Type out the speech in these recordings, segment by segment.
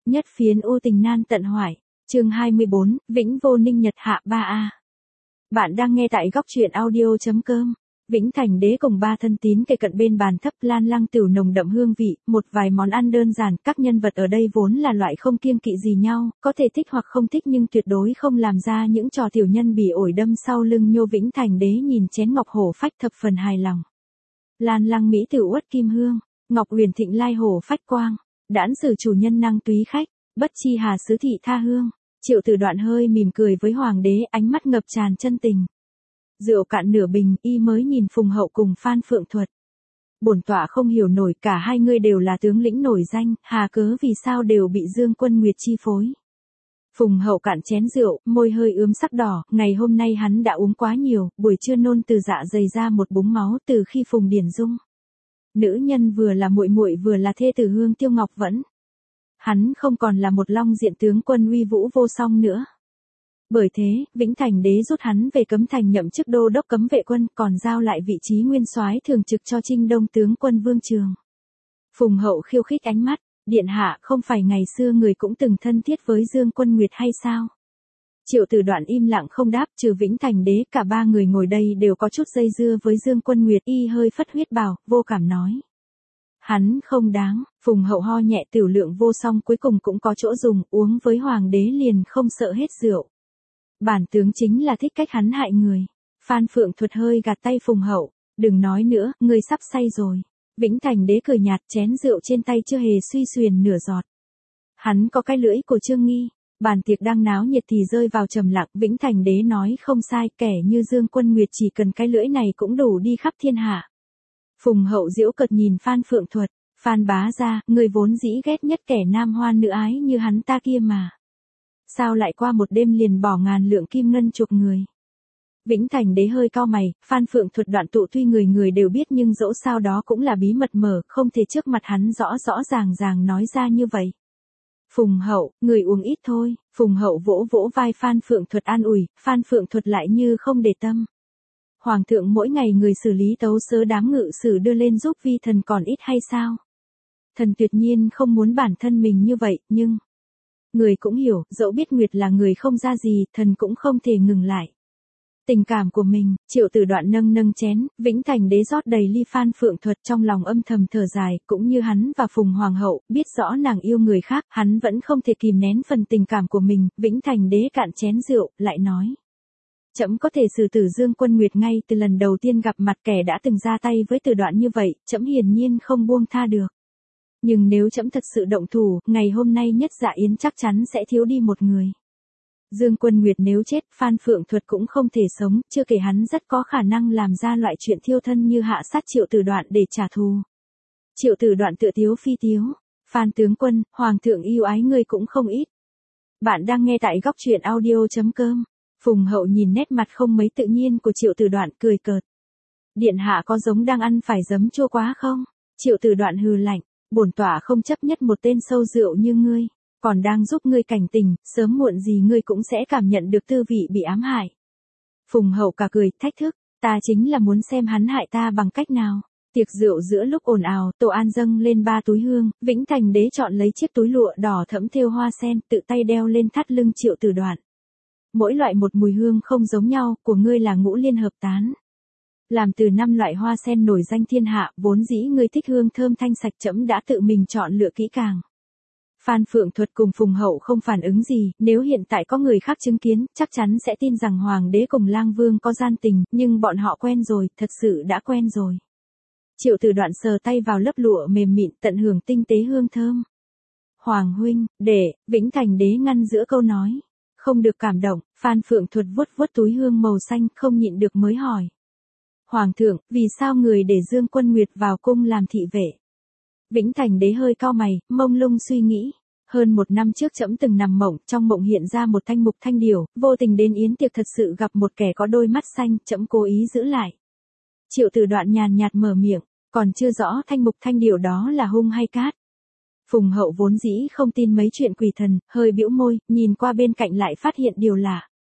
Nhất phiến u tình nan tận hoại. Chương 24, Vĩnh Vô Ninh Nhật hạ 3A. Bạn đang nghe tại góc truyện audio.com. Vĩnh Thành Đế cùng ba thân tín kề cận bên bàn thấp, lan lăng tửu nồng đậm hương vị, một vài món ăn đơn giản, các nhân vật ở đây vốn là loại không kiêng kỵ gì nhau, có thể thích hoặc không thích nhưng tuyệt đối không làm ra những trò tiểu nhân bỉ ổi đâm sau lưng nhô. Vĩnh Thành Đế nhìn chén ngọc hổ phách thập phần hài lòng. Lan lăng mỹ tử uất kim hương, ngọc huyền thịnh lai hổ phách quang, đãn sử chủ nhân năng túy khách, bất chi hà sứ thị tha hương. Triệu Tử Đoạn hơi mỉm cười với hoàng đế, ánh mắt ngập tràn chân tình. Rượu cạn nửa bình, y mới nhìn Phùng Hậu cùng Phan Phượng Thuật. Bổn tọa không hiểu nổi, cả hai người đều là tướng lĩnh nổi danh, hà cớ vì sao đều bị Dương Quân Nguyệt chi phối. Phùng Hậu cạn chén rượu, môi hơi ướm sắc đỏ, ngày hôm nay hắn đã uống quá nhiều, buổi trưa nôn từ dạ dày ra một búng máu. Từ khi Phùng Điển Dung, nữ nhân vừa là muội muội vừa là thê tử Hương Tiêu Ngọc Vẫn, hắn không còn là một long diện tướng quân uy vũ vô song nữa. Bởi thế, Vĩnh Thành Đế rút hắn về Cấm Thành nhậm chức đô đốc cấm vệ quân, còn giao lại vị trí nguyên soái thường trực cho Trinh Đông tướng quân Vương Trường. Phùng Hậu khiêu khích ánh mắt, điện hạ, không phải ngày xưa người cũng từng thân thiết với Dương Quân Nguyệt hay sao? Triệu Tử Đoạn im lặng không đáp, trừ Vĩnh Thành Đế, cả ba người ngồi đây đều có chút dây dưa với Dương Quân Nguyệt. Y hơi phất huyết bảo, vô cảm nói: hắn không đáng. Phùng Hậu ho nhẹ, tiểu lượng vô song cuối cùng cũng có chỗ dùng, uống với hoàng đế liền không sợ hết rượu. Bản tướng chính là thích cách hắn hại người. Phan Phượng Thuật hơi gạt tay Phùng Hậu, đừng nói nữa, ngươi sắp say rồi. Vĩnh Thành Đế cười nhạt, chén rượu trên tay chưa hề suy xuyển nửa giọt. Hắn có cái lưỡi của Trương Nghi. Bàn tiệc đang náo nhiệt thì rơi vào trầm lặng. Vĩnh Thành Đế nói không sai, kẻ như Dương Quân Nguyệt chỉ cần cái lưỡi này cũng đủ đi khắp thiên hạ. Phùng Hậu giễu cợt nhìn Phan Phượng Thuật, Phan bá gia, người vốn dĩ ghét nhất kẻ nam hoan nữ ái như hắn ta kia mà. Sao lại qua một đêm liền bỏ ngàn lượng kim ngân chuộc người? Vĩnh Thành Đế hơi cau mày, Phan Phượng Thuật đoạn tụ tuy người người đều biết nhưng dẫu sao đó cũng là bí mật mở, không thể trước mặt hắn rõ ràng nói ra như vậy. Phùng Hậu, người uống ít thôi. Phùng Hậu vỗ vỗ vai Phan Phượng Thuật an ủi, Phan Phượng Thuật lại như không để tâm. Hoàng thượng mỗi ngày người xử lý tấu sớ đám ngự sử đưa lên giúp vi thần còn ít hay sao? Thần tuyệt nhiên không muốn bản thân mình như vậy, nhưng người cũng hiểu, dẫu biết Nguyệt là người không ra gì, thần cũng không thể ngừng lại tình cảm của mình. Triệu Tử Đoạn nâng chén, Vĩnh Thành Đế rót đầy ly. Phan Phượng Thuật trong lòng âm thầm thở dài, cũng như hắn và Phùng Hoàng hậu, biết rõ nàng yêu người khác, hắn vẫn không thể kìm nén phần tình cảm của mình. Vĩnh Thành Đế cạn chén rượu, lại nói: trẫm có thể xử tử Dương Quân Nguyệt ngay từ lần đầu tiên gặp mặt, kẻ đã từng ra tay với Tử Đoạn như vậy, trẫm hiển nhiên không buông tha được. Nhưng nếu trẫm thật sự động thủ, ngày hôm nay Nhất Dạ Yến chắc chắn sẽ thiếu đi một người. Dương Quân Nguyệt nếu chết, Phan Phượng Thuật cũng không thể sống, chưa kể hắn rất có khả năng làm ra loại chuyện thiêu thân như hạ sát Triệu Tử Đoạn để trả thù. Triệu Tử Đoạn tựa tiếu phi tiếu: Phan tướng quân, hoàng thượng yêu ái ngươi cũng không ít. Bạn đang nghe tại góc truyện audio.com. Phùng Hậu nhìn nét mặt không mấy tự nhiên của Triệu Tử Đoạn, cười cợt: điện hạ có giống đang ăn phải giấm chua quá không? Triệu Tử Đoạn hừ lạnh: bổn tọa không chấp nhất một tên sâu rượu như ngươi, còn đang giúp ngươi cảnh tình, sớm muộn gì ngươi cũng sẽ cảm nhận được tư vị bị ám hại. Phùng Hậu cả cười, thách thức: ta chính là muốn xem hắn hại ta bằng cách nào. Tiệc rượu giữa lúc ồn ào, Tổ An dâng lên 3 túi hương. Vĩnh Thành Đế chọn lấy chiếc túi lụa đỏ thẫm thêu hoa sen, tự tay đeo lên thắt lưng Triệu Tử Đoạn. Mỗi loại một mùi hương không giống nhau, của ngươi là ngũ liên hợp tán, làm từ 5 loại hoa sen nổi danh thiên hạ, vốn dĩ ngươi thích hương thơm thanh sạch, trẫm đã tự mình chọn lựa kỹ càng. Phan Phượng Thuật cùng Phùng Hậu không phản ứng gì, nếu hiện tại có người khác chứng kiến, chắc chắn sẽ tin rằng hoàng đế cùng lang vương có gian tình, nhưng bọn họ quen rồi, thật sự đã quen rồi. Triệu Tử Đoạn sờ tay vào lớp lụa mềm mịn, tận hưởng tinh tế hương thơm. Hoàng huynh, để, Vĩnh Thành Đế ngăn giữa câu nói. Không được cảm động. Phan Phượng Thuật vuốt túi hương màu xanh, không nhịn được mới hỏi: hoàng thượng, vì sao người để Dương Quân Nguyệt vào cung làm thị vệ? Vĩnh Thành Đế hơi cau mày, mông lung suy nghĩ. Hơn 1 năm trước trẫm từng nằm mộng, trong mộng hiện ra một thanh mục thanh điểu, vô tình đến yến tiệc thật sự gặp một kẻ có đôi mắt xanh, trẫm cố ý giữ lại. Triệu Tử Đoạn nhàn nhạt mở miệng, còn chưa rõ thanh mục thanh điểu đó là hung hay cát. Phùng Hậu vốn dĩ không tin mấy chuyện quỷ thần, hơi bĩu môi, nhìn qua bên cạnh lại phát hiện điều lạ.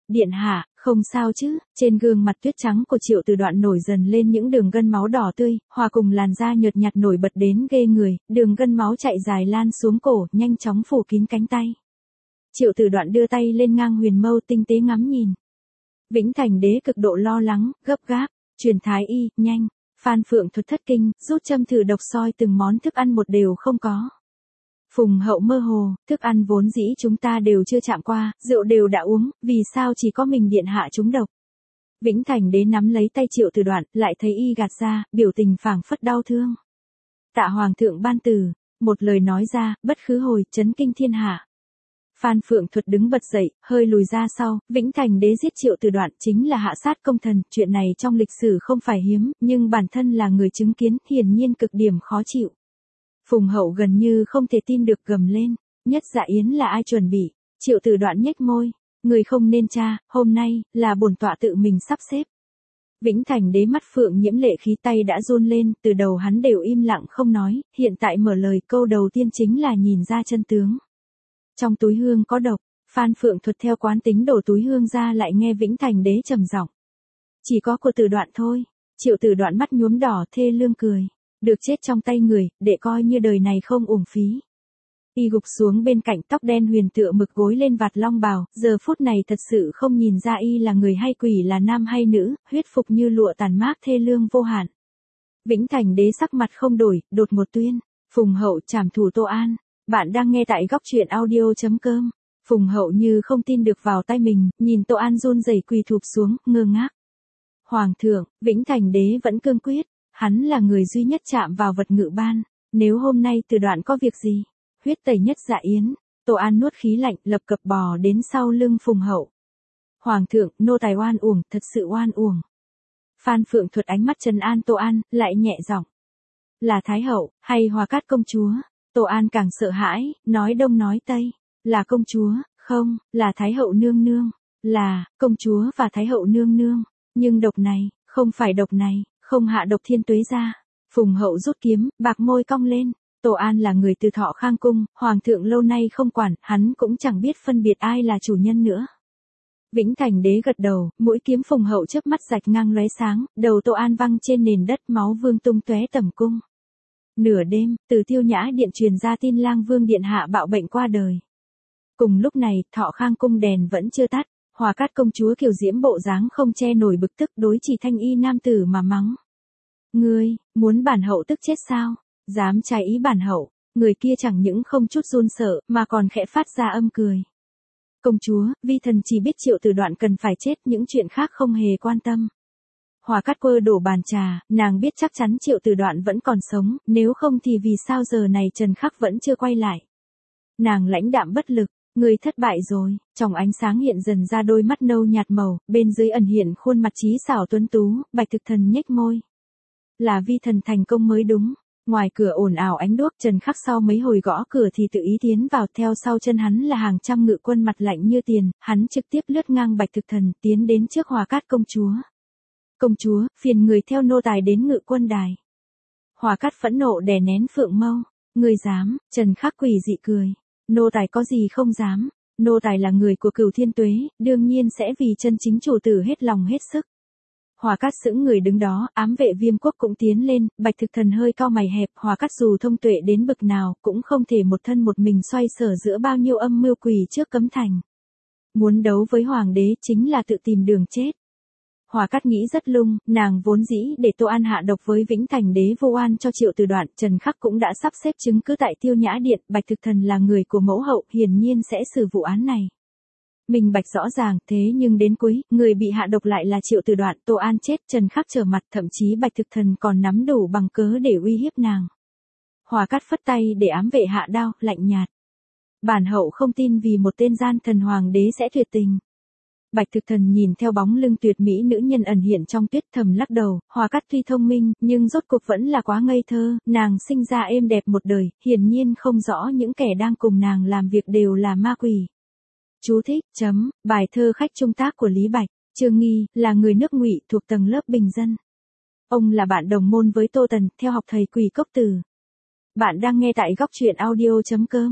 Điện hạ, không sao chứ? Trên gương mặt tuyết trắng của Triệu Từ Đoạn nổi dần lên những đường gân máu đỏ tươi, hòa cùng làn da nhợt nhạt nổi bật đến ghê người, đường gân máu chạy dài lan xuống cổ, nhanh chóng phủ kín cánh tay. Triệu Từ Đoạn đưa tay lên ngang huyền mâu tinh tế ngắm nhìn. Vĩnh Thành Đế cực độ lo lắng, gấp gáp, truyền thái y, nhanh. Phan Phượng Thuật thất kinh, rút châm thử độc soi từng món thức ăn một đều không có. Phùng Hậu mơ hồ, thức ăn vốn dĩ chúng ta đều chưa chạm qua, rượu đều đã uống, vì sao chỉ có mình điện hạ trúng độc. Vĩnh Thành Đế nắm lấy tay Triệu Từ Đoạn, lại thấy y gạt ra, biểu tình phảng phất đau thương. Tạ Hoàng thượng ban tử, một lời nói ra, bất khứ hồi, chấn kinh thiên hạ. Phan Phượng Thuật đứng bật dậy, hơi lùi ra sau, Vĩnh Thành Đế giết Triệu Từ Đoạn chính là hạ sát công thần, chuyện này trong lịch sử không phải hiếm, nhưng bản thân là người chứng kiến, hiển nhiên cực điểm khó chịu. Phùng Hậu gần như không thể tin được gầm lên, Nhất Dạ Yến là ai chuẩn bị? Triệu Từ Đoạn nhếch môi, người không nên tra, hôm nay, là bổn tọa tự mình sắp xếp. Vĩnh Thành Đế mắt phượng nhiễm lệ khí, tay đã run lên, từ đầu hắn đều im lặng không nói, hiện tại mở lời câu đầu tiên chính là nhìn ra chân tướng. Trong túi hương có độc, Phan Phượng Thuật theo quán tính đổ túi hương ra, lại nghe Vĩnh Thành Đế trầm giọng. Chỉ có của Từ Đoạn thôi. Triệu Từ Đoạn mắt nhuốm đỏ thê lương cười. Được chết trong tay người, để coi như đời này không uổng phí. Y gục xuống bên cạnh, tóc đen huyền tựa mực gối lên vạt long bào, giờ phút này thật sự không nhìn ra y là người hay quỷ, là nam hay nữ, huyết phục như lụa tàn mát thê lương vô hạn. Vĩnh Thành Đế sắc mặt không đổi, đột một tuyên. Phùng Hậu trảm thủ Tô An. Bạn đang nghe tại góc truyện audio.com. Phùng Hậu như không tin được vào tay mình, nhìn Tô An run rẩy quỳ thụp xuống, ngơ ngác. Hoàng thượng, Vĩnh Thành Đế vẫn cương quyết, hắn là người duy nhất chạm vào vật ngự ban, nếu hôm nay Từ Đoạn có việc gì, huyết tẩy Nhất Dạ Yến. Tô An nuốt khí lạnh, lập cập bò đến sau lưng Phùng Hậu. Hoàng thượng, nô tài oan uổng, thật sự oan uổng. Phan Phượng Thuật ánh mắt trấn an Tô An, lại nhẹ giọng. Là Thái Hậu, hay Hòa Cát công chúa? Tô An càng sợ hãi, nói đông nói tây. Là công chúa, không, là Thái Hậu nương nương. Là, công chúa và Thái Hậu nương nương. Nhưng độc này, không phải độc này, không hạ độc thiên tuế ra. Phùng Hậu rút kiếm, bạc môi cong lên. Tô An là người từ Thọ Khang cung, Hoàng thượng lâu nay không quản, hắn cũng chẳng biết phân biệt ai là chủ nhân nữa. Vĩnh Thành Đế gật đầu, mũi kiếm Phùng Hậu chớp mắt rạch ngang lóe sáng, đầu Tô An văng trên nền đất, máu vương tung tóe tầm cung. Nửa đêm, từ Tiêu Nhã điện truyền ra tin Lang Vương điện hạ bạo bệnh qua đời. Cùng lúc này, Thọ Khang cung đèn vẫn chưa tắt, Hòa Cát công chúa kiều diễm bộ dáng không che nổi bực tức, đối chỉ thanh y nam tử mà mắng. Ngươi, muốn bản hậu tức chết sao? Dám trái ý bản hậu, người kia chẳng những không chút run sợ, mà còn khẽ phát ra âm cười. Công chúa, vi thần chỉ biết Triệu Từ Đoạn cần phải chết, những chuyện khác không hề quan tâm. Hòa Cát quơ đổ bàn trà, nàng biết chắc chắn Triệu Từ Đoạn vẫn còn sống, nếu không thì vì sao giờ này Trần Khắc vẫn chưa quay lại. Nàng lãnh đạm bất lực, người thất bại rồi, trong ánh sáng hiện dần ra đôi mắt nâu nhạt màu, bên dưới ẩn hiện khuôn mặt trí xảo tuấn tú, Bạch Thực Thần nhếch môi. Là vi thần thành công mới đúng. Ngoài cửa ồn ào ánh đuốc, Trần Khắc sau mấy hồi gõ cửa thì tự ý tiến vào, theo sau chân hắn là hàng trăm ngự quân mặt lạnh như tiền, hắn trực tiếp lướt ngang Bạch Thực Thần, tiến đến trước Hòa Cát công chúa. Công chúa, phiền người theo nô tài đến ngự quân đài. Hòa Cát phẫn nộ đè nén phượng mâu. Người dám? Trần Khắc quỷ dị cười. Nô tài có gì không dám? Nô tài là người của Cửu Thiên Tuế, đương nhiên sẽ vì chân chính chủ tử hết lòng hết sức. Hòa Cát sững người đứng đó, ám vệ Viêm Quốc cũng tiến lên, Bạch Thực Thần hơi cau mày hẹp, Hòa Cát dù thông tuệ đến bực nào, cũng không thể một thân một mình xoay sở giữa bao nhiêu âm mưu quỷ trước cấm thành. Muốn đấu với hoàng đế chính là tự tìm đường chết. Hòa Cát nghĩ rất lung, nàng vốn dĩ để Tô An hạ độc với Vĩnh Thành Đế vô oan cho Triệu Từ Đoạn, Trần Khắc cũng đã sắp xếp chứng cứ tại Tiêu Nhã điện, Bạch Thực Thần là người của mẫu hậu, hiển nhiên sẽ xử vụ án này. Minh bạch rõ ràng, thế nhưng đến cuối, người bị hạ độc lại là Triệu Từ Đoạn, Tô An chết, Trần Khắc trở mặt, thậm chí Bạch Thực Thần còn nắm đủ bằng cớ để uy hiếp nàng. Hòa Cát phất tay để ám vệ hạ đao, lạnh nhạt. Bản hậu không tin vì một tên gian thần hoàng đế sẽ tuyệt tình. Bạch Thực Thần nhìn theo bóng lưng tuyệt mỹ nữ nhân ẩn hiện trong tuyết, thầm lắc đầu, Hòa Cát tuy thông minh, nhưng rốt cuộc vẫn là quá ngây thơ, nàng sinh ra êm đẹp một đời, hiển nhiên không rõ những kẻ đang cùng nàng làm việc đều là ma quỷ. Chú thích, bài thơ Khách Trung Tác của Lý Bạch, Trương Nghi, là người nước Ngụy thuộc tầng lớp bình dân. Ông là bạn đồng môn với Tô Tần, theo học thầy Quỳ Cốc Tử. Bạn đang nghe tại góc truyện audio.com.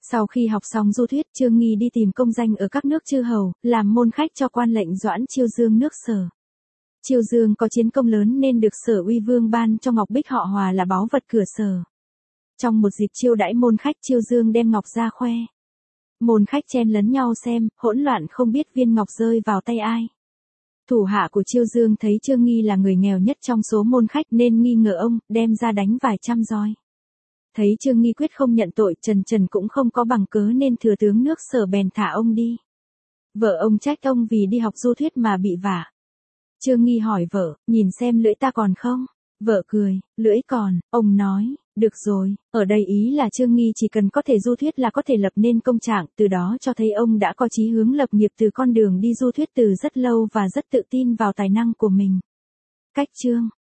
Sau khi học xong du thuyết, Trương Nghi đi tìm công danh ở các nước chư hầu, làm môn khách cho quan lệnh Doãn Chiêu Dương nước Sở. Chiêu Dương có chiến công lớn nên được Sở Uy Vương ban cho ngọc bích họ Hòa là báu vật cửa Sở. Trong một dịp chiêu đãi môn khách, Chiêu Dương đem ngọc ra khoe. Môn khách chen lấn nhau xem, hỗn loạn không biết viên ngọc rơi vào tay ai. Thủ hạ của Chiêu Dương thấy Trương Nghi là người nghèo nhất trong số môn khách nên nghi ngờ ông, đem ra đánh vài trăm roi. Thấy Trương Nghi quyết không nhận tội, Trần cũng không có bằng cớ nên thừa tướng nước Sở bèn thả ông đi. Vợ ông trách ông vì đi học du thuyết mà bị vả. Trương Nghi hỏi vợ, nhìn xem lưỡi ta còn không? Vợ cười, lưỡi còn, ông nói, được rồi, ở đây ý là Trương Nghi chỉ cần có thể du thuyết là có thể lập nên công trạng, từ đó cho thấy ông đã có chí hướng lập nghiệp từ con đường đi du thuyết từ rất lâu và rất tự tin vào tài năng của mình. Cách chương